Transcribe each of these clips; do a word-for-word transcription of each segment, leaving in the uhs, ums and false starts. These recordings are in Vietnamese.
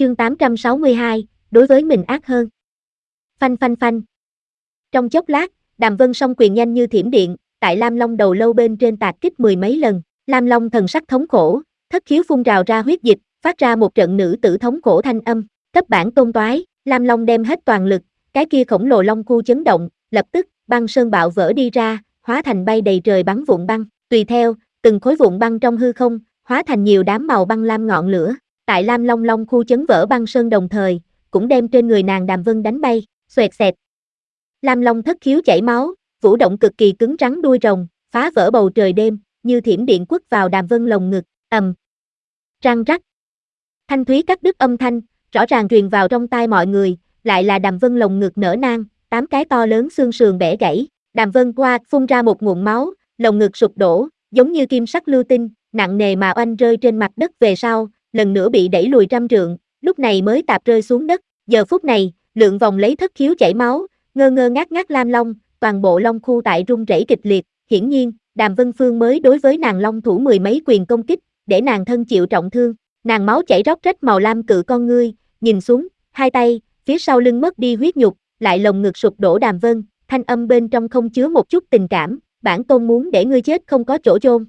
Chương tám trăm sáu mươi hai, đối với mình ác hơn. Phanh phanh phanh. Trong chốc lát, Đàm Vân song quyền nhanh như thiểm điện, tại Lam Long đầu lâu bên trên tạc kích mười mấy lần. Lam Long thần sắc thống khổ, thất khiếu phun rào ra huyết dịch, phát ra một trận nữ tử thống khổ thanh âm. Cấp bản tôn toái, Lam Long đem hết toàn lực, cái kia khổng lồ long khu chấn động, lập tức, băng sơn bạo vỡ đi ra, hóa thành bay đầy trời bắn vụn băng. Tùy theo, từng khối vụn băng trong hư không, hóa thành nhiều đám màu băng lam ngọn lửa. Tại Lam Long Long khu chấn vỡ băng sơn đồng thời, cũng đem trên người nàng Đàm Vân đánh bay, xoẹt xẹt. Lam Long thất khiếu chảy máu, vũ động cực kỳ cứng rắn đuôi rồng, phá vỡ bầu trời đêm, như thiểm điện quất vào Đàm Vân lồng ngực, ầm. Răng rắc. Thanh thúy cắt đứt âm thanh, rõ ràng truyền vào trong tai mọi người, lại là Đàm Vân lồng ngực nở nang, tám cái to lớn xương sườn bẻ gãy. Đàm Vân qua phun ra một nguồn máu, lồng ngực sụp đổ, giống như kim sắc lưu tinh, nặng nề mà oanh rơi trên mặt đất về sau, lần nữa bị đẩy lùi trăm trượng, lúc này mới tạp rơi xuống đất. Giờ phút này, lượng vòng lấy thất khiếu chảy máu, ngơ ngơ ngác ngác Lam Long, toàn bộ long khu tại rung rẩy kịch liệt. Hiển nhiên, Đàm Vân Phương mới đối với nàng long thủ mười mấy quyền công kích, để nàng thân chịu trọng thương. Nàng máu chảy róc rách màu lam cự con ngươi, nhìn xuống, hai tay, phía sau lưng mất đi huyết nhục, lại lồng ngực sụp đổ. Đàm Vân, thanh âm bên trong không chứa một chút tình cảm, bản tôn muốn để ngươi chết không có chỗ chôn.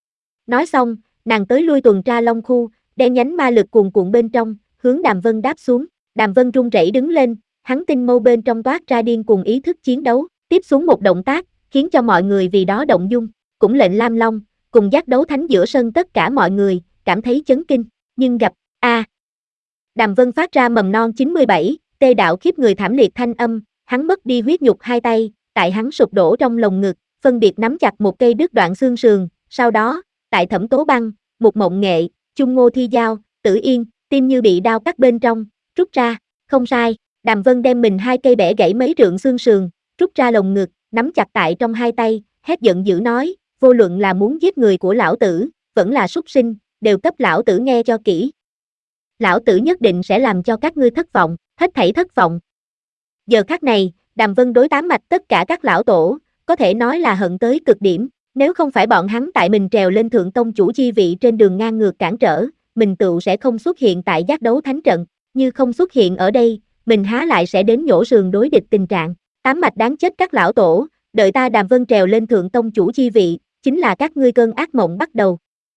Nói xong, nàng tới lui tuần tra long khu, đen nhánh ma lực cuồn cuộn bên trong, hướng Đàm Vân đáp xuống. Đàm Vân run rẩy đứng lên, hắn tinh mâu bên trong toát ra điên cuồng ý thức chiến đấu, tiếp xuống một động tác, khiến cho mọi người vì đó động dung, cũng lệnh Lam Long, cùng giác đấu thánh giữa sân tất cả mọi người, cảm thấy chấn kinh, nhưng gặp, a à. Đàm Vân phát ra mầm non chín mươi bảy, tê đạo khiếp người thảm liệt thanh âm, hắn mất đi huyết nhục hai tay, tại hắn sụp đổ trong lồng ngực, phân biệt nắm chặt một cây đứt đoạn xương sườn, sau đó, tại Thẩm Tố Băng, Một Mộng Nghệ, Chung Ngô Thi Giao, Tử Yên, tim như bị đao cắt bên trong, rút ra, không sai, Đàm Vân đem mình hai cây bẻ gãy mấy trượng xương sườn, rút ra lồng ngực, nắm chặt tại trong hai tay, hét giận dữ nói, vô luận là muốn giết người của lão tử, vẫn là súc sinh, đều cấp lão tử nghe cho kỹ. Lão tử nhất định sẽ làm cho các ngươi thất vọng, hết thảy thất vọng. Giờ khắc này, Đàm Vân đối tám mạch tất cả các lão tổ, có thể nói là hận tới cực điểm, nếu không phải bọn hắn tại mình trèo lên thượng tông chủ chi vị trên đường ngang ngược cản trở, mình tựu sẽ không xuất hiện tại giác đấu thánh trận, như không xuất hiện ở đây, mình há lại sẽ đến nhổ sườn đối địch tình trạng. Tám mạch đáng chết các lão tổ, đợi ta Đàm Vân trèo lên thượng tông chủ chi vị, chính là các ngươi cơn ác mộng bắt đầu.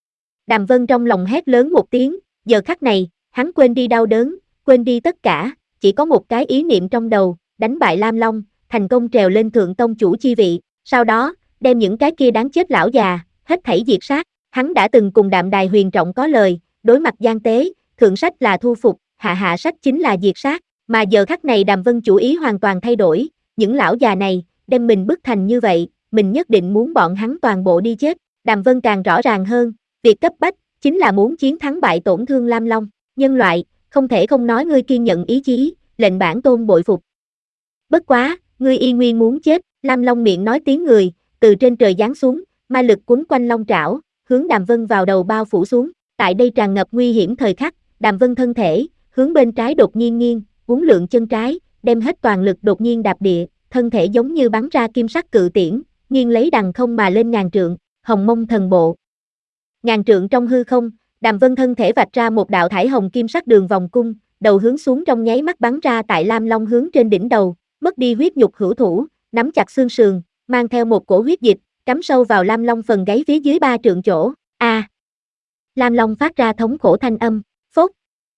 Đàm Vân trong lòng hét lớn một tiếng, giờ khắc này, hắn quên đi đau đớn, quên đi tất cả, chỉ có một cái ý niệm trong đầu, đánh bại Lam Long, thành công trèo lên thượng tông chủ chi vị, sau đó, đem những cái kia đáng chết lão già, hết thảy diệt sát. Hắn đã từng cùng Đạm Đài Huyền Trọng có lời, đối mặt gian tế, thượng sách là thu phục, hạ hạ sách chính là diệt sát, mà giờ khắc này Đàm Vân chủ ý hoàn toàn thay đổi, những lão già này, đem mình bức thành như vậy, mình nhất định muốn bọn hắn toàn bộ đi chết. Đàm Vân càng rõ ràng hơn, việc cấp bách, chính là muốn chiến thắng bại tổn thương Lam Long, nhân loại, không thể không nói ngươi kiên nhận ý chí, lệnh bản tôn bội phục. Bất quá, ngươi y nguyên muốn chết, Lam Long miệng nói tiếng người, từ trên trời giáng xuống, ma lực quấn quanh long trảo, hướng Đàm Vân vào đầu bao phủ xuống, tại đây tràn ngập nguy hiểm thời khắc, Đàm Vân thân thể, hướng bên trái đột nhiên nghiêng, uốn lượn chân trái, đem hết toàn lực đột nhiên đạp địa, thân thể giống như bắn ra kim sắc cự tiễn, nghiêng lấy đằng không mà lên ngàn trượng, Hồng Mông Thần Bộ. Ngàn trượng trong hư không, Đàm Vân thân thể vạch ra một đạo thải hồng kim sắc đường vòng cung, đầu hướng xuống trong nháy mắt bắn ra tại Lam Long hướng trên đỉnh đầu, mất đi huyết nhục hữu thủ, nắm chặt xương sườn, mang theo một cổ huyết dịch, cắm sâu vào Lam Long phần gáy phía dưới ba trượng chỗ. A! À. Lam Long phát ra thống khổ thanh âm, phốt.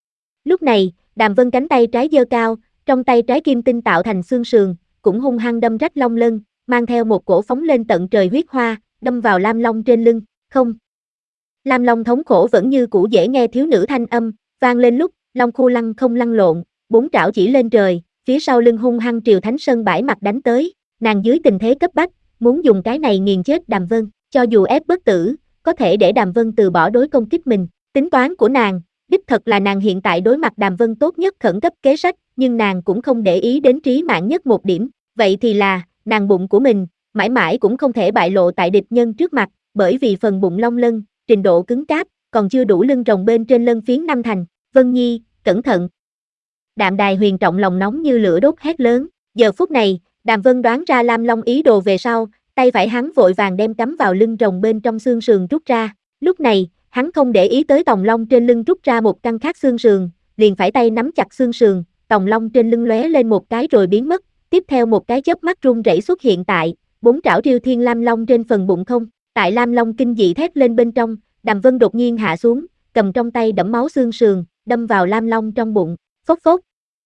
Lúc này, Đàm Vân cánh tay trái giơ cao, trong tay trái kim tinh tạo thành xương sườn, cũng hung hăng đâm rách long lân, mang theo một cổ phóng lên tận trời huyết hoa, đâm vào Lam Long trên lưng. Không. Lam Long thống khổ vẫn như cũ dễ nghe thiếu nữ thanh âm, vang lên lúc, long khu lăng không lăn lộn, bốn trảo chỉ lên trời, phía sau lưng hung hăng triều Thánh Sơn bãi mặt đánh tới, nàng dưới tình thế cấp bách, muốn dùng cái này nghiền chết Đàm Vân, cho dù ép bất tử, có thể để Đàm Vân từ bỏ đối công kích mình, tính toán của nàng, đích thật là nàng hiện tại đối mặt Đàm Vân tốt nhất khẩn cấp kế sách, nhưng nàng cũng không để ý đến trí mạng nhất một điểm, vậy thì là, nàng bụng của mình, mãi mãi cũng không thể bại lộ tại địch nhân trước mặt, bởi vì phần bụng long lân, trình độ cứng cáp, còn chưa đủ lưng rồng bên trên lân phiến năm thành. Vân Nhi, cẩn thận. Đạm Đài Huyền Trọng lòng nóng như lửa đốt hét lớn, giờ phút này, Đàm Vân đoán ra Lam Long ý đồ về sau, tay phải hắn vội vàng đem cắm vào lưng rồng bên trong xương sườn rút ra, lúc này, hắn không để ý tới tòng long trên lưng rút ra một căn khác xương sườn, liền phải tay nắm chặt xương sườn, tòng long trên lưng lóe lên một cái rồi biến mất, tiếp theo một cái chớp mắt run rẩy xuất hiện tại, bốn trảo Triêu Thiên Lam Long trên phần bụng không, tại Lam Long kinh dị thét lên bên trong, Đàm Vân đột nhiên hạ xuống, cầm trong tay đẫm máu xương sườn, đâm vào Lam Long trong bụng, phốc phốc.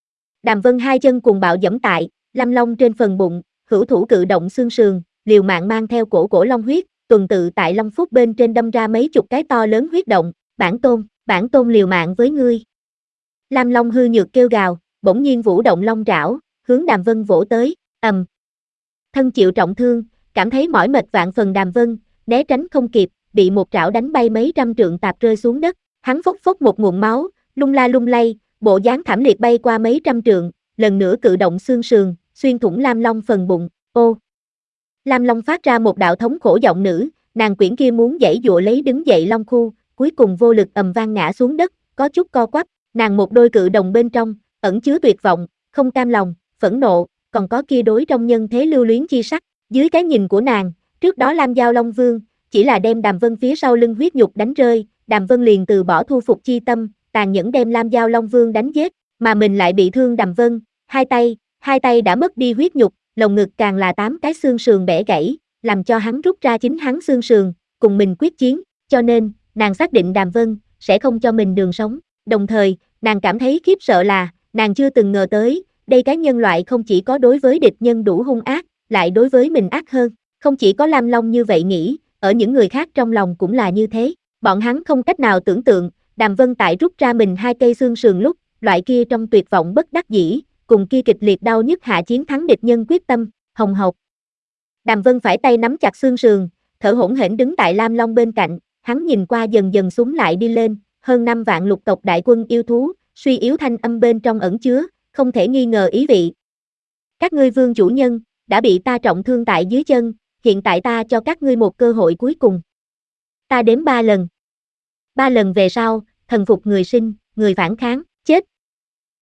Đàm Vân hai chân cuồng bạo giẫm tại, Lam Long trên phần bụng, hữu thủ cự động xương sườn, liều mạng mang theo cổ cổ long huyết, tuần tự tại long phúc bên trên đâm ra mấy chục cái to lớn huyết động, bản tôn, bản tôn liều mạng với ngươi. Lam Long hư nhược kêu gào, bỗng nhiên vũ động long trảo, hướng Đàm Vân vỗ tới, ầm. Thân chịu trọng thương, cảm thấy mỏi mệt vạn phần Đàm Vân, né tránh không kịp, bị một trảo đánh bay mấy trăm trượng tạp rơi xuống đất, hắn phốc phốc một nguồn máu, lung la lung lay, bộ dáng thảm liệt bay qua mấy trăm trượng, lần nữa cự động xương sườn, xuyên thủng Lam Long phần bụng, ô. Lam Long phát ra một đạo thống khổ giọng nữ, nàng quyển kia muốn giãy dụa lấy đứng dậy long khu, cuối cùng vô lực ầm vang ngã xuống đất, có chút co quắp, nàng một đôi cự đồng bên trong, ẩn chứa tuyệt vọng, không cam lòng, phẫn nộ, còn có kia đối trong nhân thế lưu luyến chi sắc, dưới cái nhìn của nàng, trước đó Lam Giao Long Vương, chỉ là đem Đàm Vân phía sau lưng huyết nhục đánh rơi, Đàm Vân liền từ bỏ thu phục chi tâm, tàn nhẫn đem Lam Giao Long Vương đánh giết, mà mình lại bị thương Đàm Vân, hai tay, hai tay đã mất đi huyết nhục, lồng ngực càng là tám cái xương sườn bẻ gãy, làm cho hắn rút ra chính hắn xương sườn, cùng mình quyết chiến, cho nên, nàng xác định Đàm Vân, sẽ không cho mình đường sống, đồng thời, nàng cảm thấy khiếp sợ là, nàng chưa từng ngờ tới, đây cái nhân loại không chỉ có đối với địch nhân đủ hung ác, lại đối với mình ác hơn, không chỉ có Lam Long như vậy nghĩ, ở những người khác trong lòng cũng là như thế, bọn hắn không cách nào tưởng tượng, Đàm Vân tại rút ra mình hai cây xương sườn lúc, loại kia trong tuyệt vọng bất đắc dĩ, cùng kia kịch liệt đau nhức hạ chiến thắng địch nhân quyết tâm, hồng hộc. Đàm Vân phải tay nắm chặt xương sườn, thở hổn hển đứng tại Lam Long bên cạnh, hắn nhìn qua dần dần súng lại đi lên, hơn năm vạn lục tộc đại quân yêu thú, suy yếu thanh âm bên trong ẩn chứa, không thể nghi ngờ ý vị. Các ngươi vương chủ nhân, đã bị ta trọng thương tại dưới chân, hiện tại ta cho các ngươi một cơ hội cuối cùng. Ta đếm ba lần. Ba lần về sau, thần phục người sinh, người phản kháng, chết.